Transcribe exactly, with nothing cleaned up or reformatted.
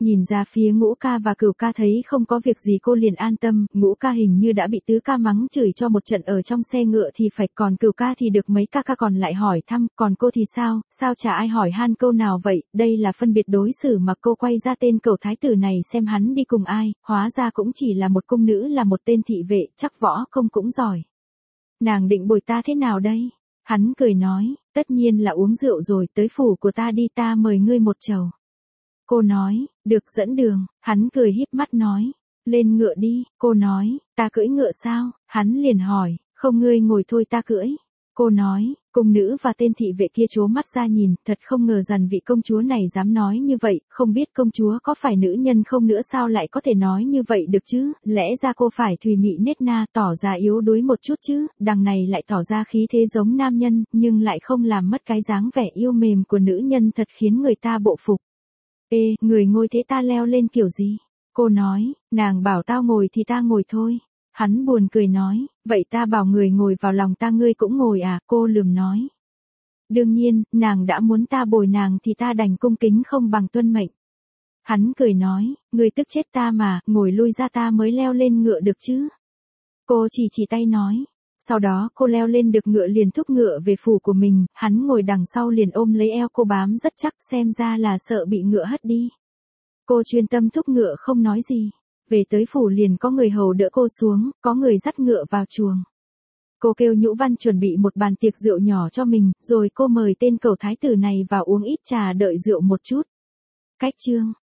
Nhìn ra phía Ngũ ca và Cửu ca thấy không có việc gì cô liền an tâm, Ngũ ca hình như đã bị Tứ ca mắng chửi cho một trận ở trong xe ngựa thì phải, còn Cửu ca thì được mấy ca ca còn lại hỏi thăm, còn cô thì sao, sao chả ai hỏi han câu nào vậy, đây là phân biệt đối xử mà cô quay ra tên cẩu thái tử này xem hắn đi cùng ai, hóa ra cũng chỉ là một cung nữ là một tên thị vệ, chắc võ công cũng giỏi. Nàng định bồi ta thế nào đây? Hắn cười nói, tất nhiên là uống rượu rồi, tới phủ của ta đi, ta mời ngươi một chầu. Cô nói, được, dẫn đường. Hắn cười híp mắt nói, lên ngựa đi. Cô nói, ta cưỡi ngựa sao? Hắn liền hỏi, không, ngươi ngồi thôi ta cưỡi. Cô nói, cung nữ và tên thị vệ kia trố mắt ra nhìn, thật không ngờ rằng vị công chúa này dám nói như vậy, không biết công chúa có phải nữ nhân không nữa sao lại có thể nói như vậy được chứ, lẽ ra cô phải thùy mị nết na, tỏ ra yếu đuối một chút chứ, đằng này lại tỏ ra khí thế giống nam nhân, nhưng lại không làm mất cái dáng vẻ yêu mềm của nữ nhân, thật khiến người ta bộ phục. Ê, người ngồi thế ta leo lên kiểu gì? Cô nói, nàng bảo tao ngồi thì ta ngồi thôi. Hắn buồn cười nói, vậy ta bảo người ngồi vào lòng ta ngươi cũng ngồi à? Cô lườm nói. Đương nhiên, nàng đã muốn ta bồi nàng thì ta đành cung kính không bằng tuân mệnh. Hắn cười nói, ngươi tức chết ta mà, ngồi lui ra ta mới leo lên ngựa được chứ. Cô chỉ chỉ tay nói. Sau đó cô leo lên được ngựa liền thúc ngựa về phủ của mình, hắn ngồi đằng sau liền ôm lấy eo cô bám rất chắc, xem ra là sợ bị ngựa hất đi. Cô chuyên tâm thúc ngựa không nói gì. Về tới phủ liền có người hầu đỡ cô xuống, có người dắt ngựa vào chuồng. Cô kêu Nhũ Văn chuẩn bị một bàn tiệc rượu nhỏ cho mình, rồi cô mời tên cẩu thái tử này vào uống ít trà đợi rượu một chút. Cách chương